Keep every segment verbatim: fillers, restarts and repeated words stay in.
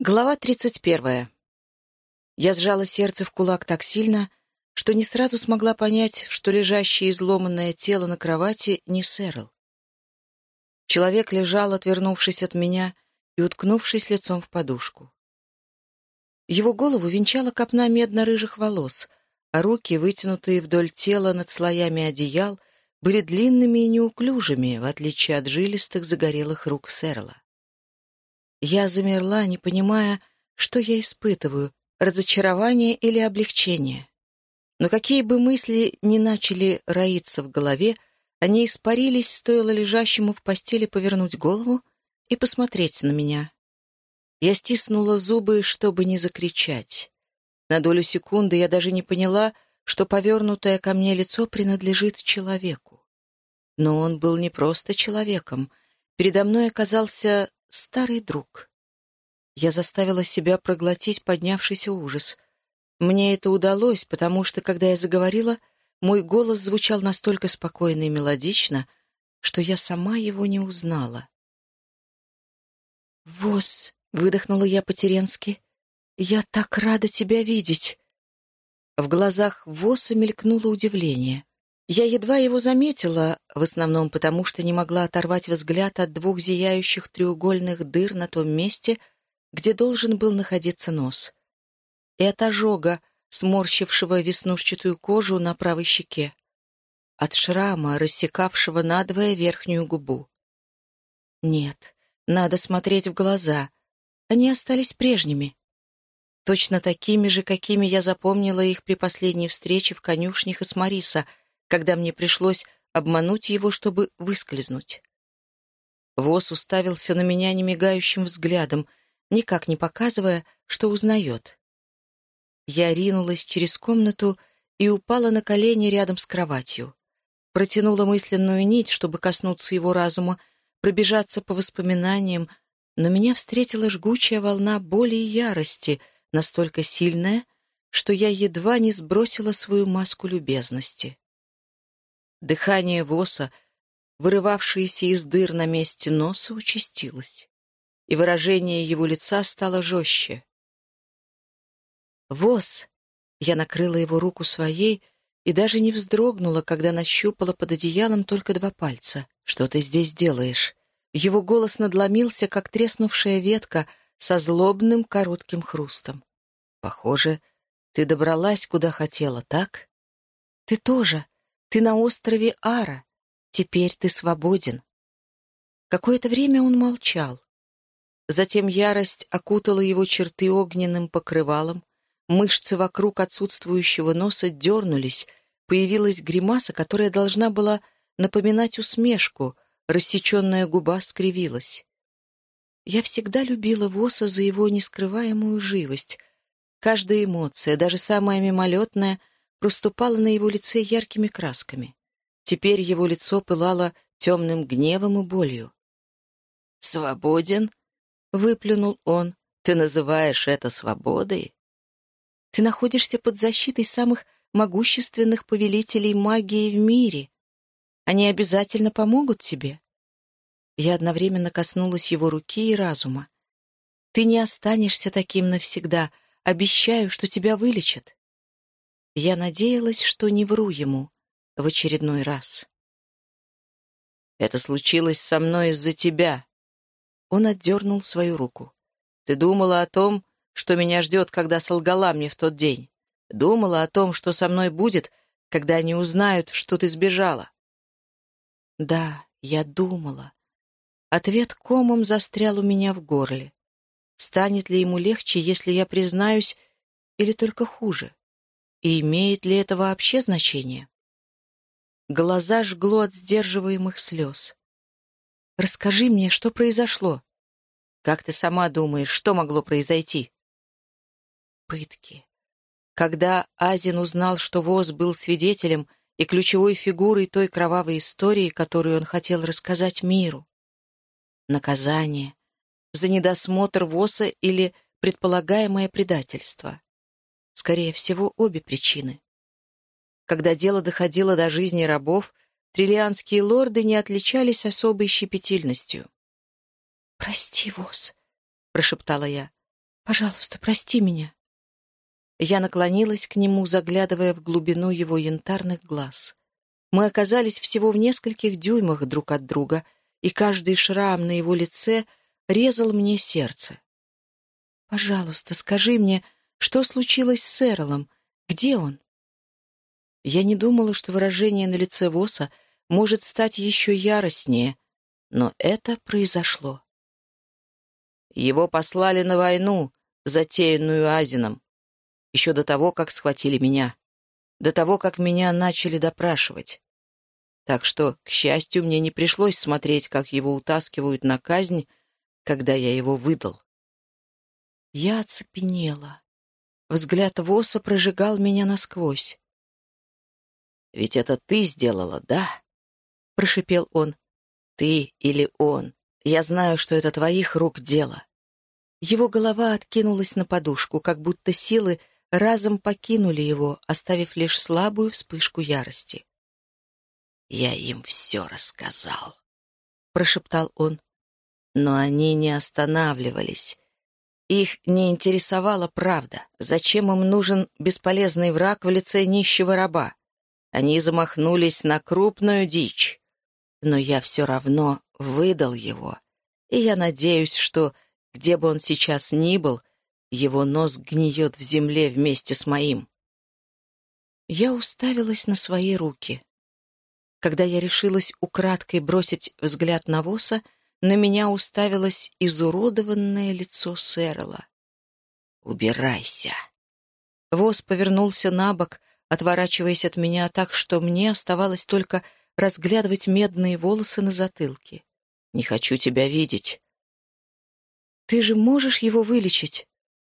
Глава тридцать первая. Я сжала сердце в кулак так сильно, что не сразу смогла понять, что лежащее изломанное тело на кровати не Сэрил. Человек лежал, отвернувшись от меня и уткнувшись лицом в подушку. Его голову венчала копна медно-рыжих волос, а руки, вытянутые вдоль тела над слоями одеял, были длинными и неуклюжими, в отличие от жилистых загорелых рук Сэрила. Я замерла, не понимая, что я испытываю, разочарование или облегчение. Но какие бы мысли ни начали роиться в голове, они испарились, стоило лежащему в постели повернуть голову и посмотреть на меня. Я стиснула зубы, чтобы не закричать. На долю секунды я даже не поняла, что повернутое ко мне лицо принадлежит человеку. Но он был не просто человеком. Передо мной оказался старый друг. Я заставила себя проглотить поднявшийся ужас. Мне это удалось, потому что, когда я заговорила, мой голос звучал настолько спокойно и мелодично, что я сама его не узнала. «Воз!» — выдохнула я по-теренски. «Я так рада тебя видеть!» В глазах Воса мелькнуло удивление. Я едва его заметила, в основном потому, что не могла оторвать взгляд от двух зияющих треугольных дыр на том месте, где должен был находиться нос, и от ожога, сморщившего веснушчатую кожу на правой щеке, от шрама, рассекавшего надвое верхнюю губу. Нет, надо смотреть в глаза. Они остались прежними. Точно такими же, какими я запомнила их при последней встрече в конюшнях Эсмариса, когда мне пришлось обмануть его, чтобы выскользнуть. Вос уставился на меня немигающим взглядом, никак не показывая, что узнает. Я ринулась через комнату и упала на колени рядом с кроватью. Протянула мысленную нить, чтобы коснуться его разума, пробежаться по воспоминаниям, но меня встретила жгучая волна боли и ярости, настолько сильная, что я едва не сбросила свою маску любезности. Дыхание Воса, вырывавшееся из дыр на месте носа, участилось, и выражение его лица стало жестче. «Вос!» — я накрыла его руку своей и даже не вздрогнула, когда нащупала под одеялом только два пальца. «Что ты здесь делаешь?» Его голос надломился, как треснувшая ветка, со злобным коротким хрустом. «Похоже, ты добралась, куда хотела, так?» «Ты тоже. Ты на острове Ара. Теперь ты свободен». Какое-то время он молчал. Затем ярость окутала его черты огненным покрывалом, мышцы вокруг отсутствующего носа дернулись, появилась гримаса, которая должна была напоминать усмешку, рассеченная губа скривилась. Я всегда любила Воса за его нескрываемую живость. Каждая эмоция, даже самая мимолетная, проступала на его лице яркими красками. Теперь его лицо пылало темным гневом и болью. «Свободен?» — выплюнул он. «Ты называешь это свободой?» «Ты находишься под защитой самых могущественных повелителей магии в мире. Они обязательно помогут тебе». Я одновременно коснулась его руки и разума. «Ты не останешься таким навсегда. Обещаю, что тебя вылечат». Я надеялась, что не вру ему в очередной раз. «Это случилось со мной из-за тебя». Он отдернул свою руку. «Ты думала о том, что меня ждет, когда солгала мне в тот день? Думала о том, что со мной будет, когда они узнают, что ты сбежала?» «Да, я думала». Ответ комом застрял у меня в горле. Станет ли ему легче, если я признаюсь, или только хуже? И имеет ли это вообще значение? Глаза жгло от сдерживаемых слез. «Расскажи мне, что произошло?» «Как ты сама думаешь, что могло произойти?» Пытки. Когда Азин узнал, что Воз был свидетелем и ключевой фигурой той кровавой истории, которую он хотел рассказать миру. Наказание за недосмотр Воса или предполагаемое предательство. Скорее всего, обе причины. Когда дело доходило до жизни рабов, триллианские лорды не отличались особой щепетильностью. «Прости, Воз», — прошептала я. Пожалуйста, прости меня». Я наклонилась к нему, заглядывая в глубину его янтарных глаз. Мы оказались всего в нескольких дюймах друг от друга, и каждый шрам на его лице резал мне сердце. «Пожалуйста, скажи мне, что случилось с Эролом? Где он?» Я не думала, что выражение на лице Восса может стать еще яростнее, но это произошло. Его послали на войну, затеянную Азином, еще до того, как схватили меня, до того, как меня начали допрашивать. Так что, к счастью, мне не пришлось смотреть, как его утаскивают на казнь, когда я его выдал. Я оцепенела. Взгляд Восса прожигал меня насквозь. «Ведь это ты сделала, да?» — прошипел он. «Ты или он? Я знаю, что это твоих рук дело». Его голова откинулась на подушку, как будто силы разом покинули его, оставив лишь слабую вспышку ярости. «Я им все рассказал», — прошептал он. Но они не останавливались. Их не интересовала правда. Зачем им нужен бесполезный враг в лице нищего раба? Они замахнулись на крупную дичь. Но я все равно выдал его. И я надеюсь, что, где бы он сейчас ни был, его нос гниет в земле вместе с моим. Я уставилась на свои руки. Когда я решилась украдкой бросить взгляд на Восса, на меня уставилось изуродованное лицо Сэрола. «Убирайся!» Восс повернулся на бок, отворачиваясь от меня так, что мне оставалось только разглядывать медные волосы на затылке. «Не хочу тебя видеть». «Ты же можешь его вылечить?»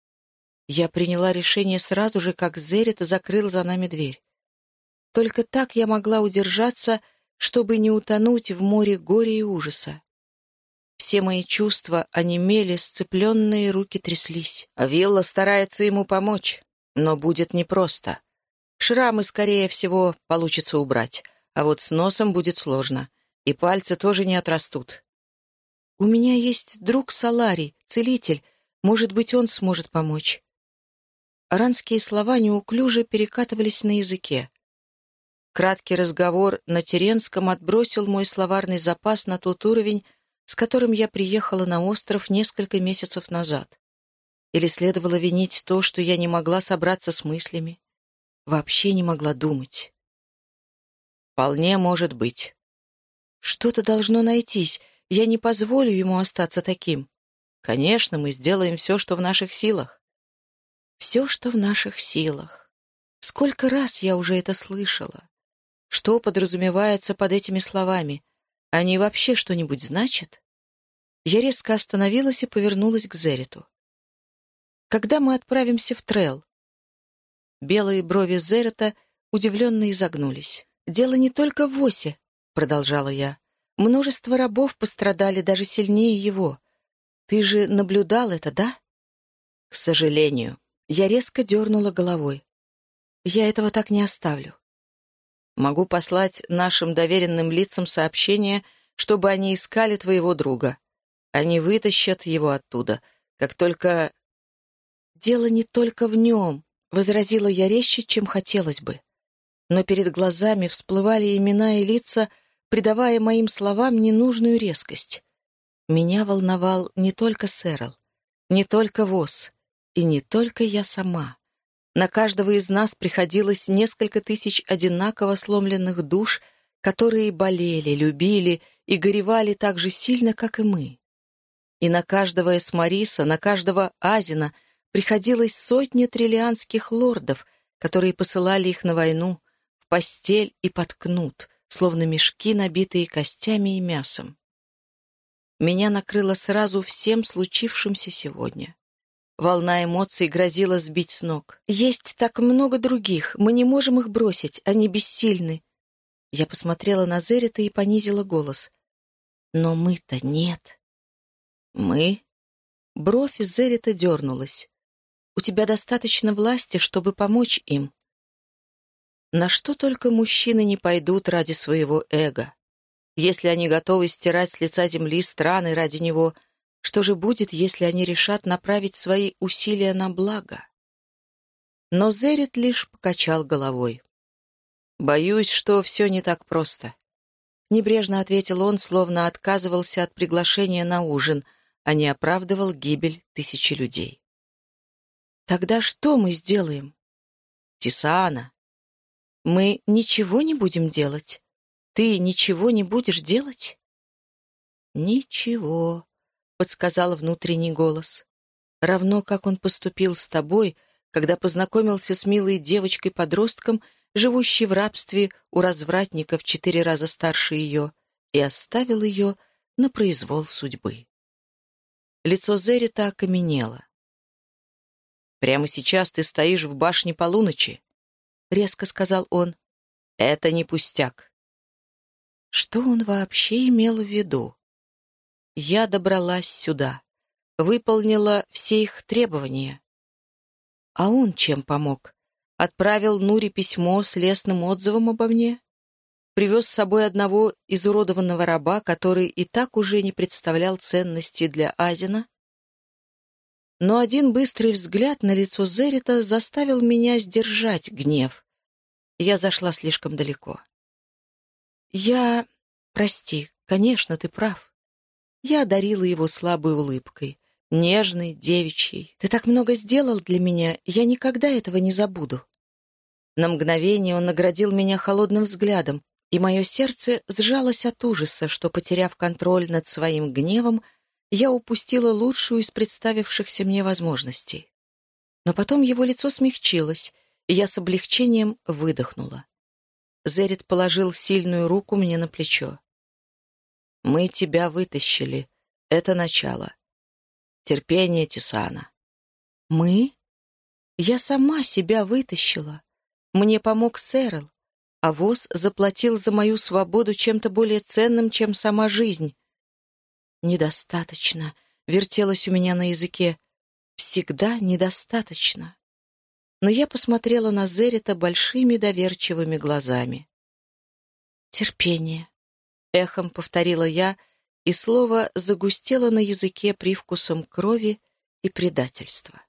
Я приняла решение сразу же, как Зерет закрыл за нами дверь. Только так я могла удержаться, чтобы не утонуть в море горя и ужаса. Все мои чувства онемели, сцепленные руки тряслись. А Вилла старается ему помочь, но будет непросто. Шрамы, скорее всего, получится убрать, а вот с носом будет сложно, и пальцы тоже не отрастут. «У меня есть друг Саларий, целитель. Может быть, он сможет помочь». Аранские слова неуклюже перекатывались на языке. Краткий разговор на Теренском отбросил мой словарный запас на тот уровень, с которым я приехала на остров несколько месяцев назад. Или следовало винить то, что я не могла собраться с мыслями, вообще не могла думать. Вполне может быть. Что-то должно найтись, я не позволю ему остаться таким. Конечно, мы сделаем все, что в наших силах. Все, что в наших силах. Сколько раз я уже это слышала. Что подразумевается под этими словами? Они вообще что-нибудь значат? Я резко остановилась и повернулась к Зерету. «Когда мы отправимся в Трел?» Белые брови Зерета удивленно изогнулись. «Дело не только в Воссе», — продолжала я. «Множество рабов пострадали даже сильнее его. Ты же наблюдал это, да?» «К сожалению». Я резко дернула головой. «Я этого так не оставлю. Могу послать нашим доверенным лицам сообщение, чтобы они искали твоего друга. Они вытащат его оттуда, как только...» «Дело не только в нем», — возразила я резче, чем хотелось бы. Но перед глазами всплывали имена и лица, придавая моим словам ненужную резкость. Меня волновал не только Сэрл, не только Восс, и не только я сама. На каждого из нас приходилось несколько тысяч одинаково сломленных душ, которые болели, любили и горевали так же сильно, как и мы. И на каждого Эсмариса, на каждого Азина приходилось сотни триллианских лордов, которые посылали их на войну, в постель и под кнут, словно мешки, набитые костями и мясом. Меня накрыло сразу всем случившимся сегодня. Волна эмоций грозила сбить с ног. «Есть так много других, мы не можем их бросить, они бессильны». Я посмотрела на Зерета и понизила голос. «Но мы-то нет». «Мы?» Бровь Зерета дернулась. «У тебя достаточно власти, чтобы помочь им». На что только мужчины не пойдут ради своего эго. Если они готовы стирать с лица земли страны ради него, Что же будет, если они решат направить свои усилия на благо? Но Зерет лишь покачал головой. «Боюсь, что все не так просто», — небрежно ответил он, словно отказывался от приглашения на ужин, а не оправдывал гибель тысячи людей. «Тогда что мы сделаем?» «Тисаана, мы ничего не будем делать? Ты ничего не будешь делать?» «Ничего», — подсказал внутренний голос. «Равно как он поступил с тобой, когда познакомился с милой девочкой-подростком, живущей в рабстве у развратников четыре раза старше ее, и оставил ее на произвол судьбы». Лицо Зерита окаменело. «Прямо сейчас ты стоишь в башне полуночи», — резко сказал он. «Это не пустяк». Что он вообще имел в виду? Я добралась сюда, выполнила все их требования. А он чем помог? Отправил Нуре письмо с лестным отзывом обо мне? Привез с собой одного изуродованного раба, который и так уже не представлял ценности для Азина? Но один быстрый взгляд на лицо Зерита заставил меня сдержать гнев. Я зашла слишком далеко. Я... Прости, конечно, ты прав. Я одарила его слабой улыбкой, нежной, девичьей. Ты так много сделал для меня, я никогда этого не забуду. На мгновение он наградил меня холодным взглядом, и мое сердце сжалось от ужаса, что, потеряв контроль над своим гневом, я упустила лучшую из представившихся мне возможностей. Но потом его лицо смягчилось, и я с облегчением выдохнула. Зерит положил сильную руку мне на плечо. «Мы тебя вытащили. Это начало. Терпение, Тисаана». «Мы? Я сама себя вытащила. Мне помог Сэрл, а Воз заплатил за мою свободу чем-то более ценным, чем сама жизнь». «Недостаточно», — вертелось у меня на языке. «Всегда недостаточно». Но я посмотрела на Зерита большими доверчивыми глазами. «Терпение», — эхом повторила я, и слово загустело на языке привкусом крови и предательства.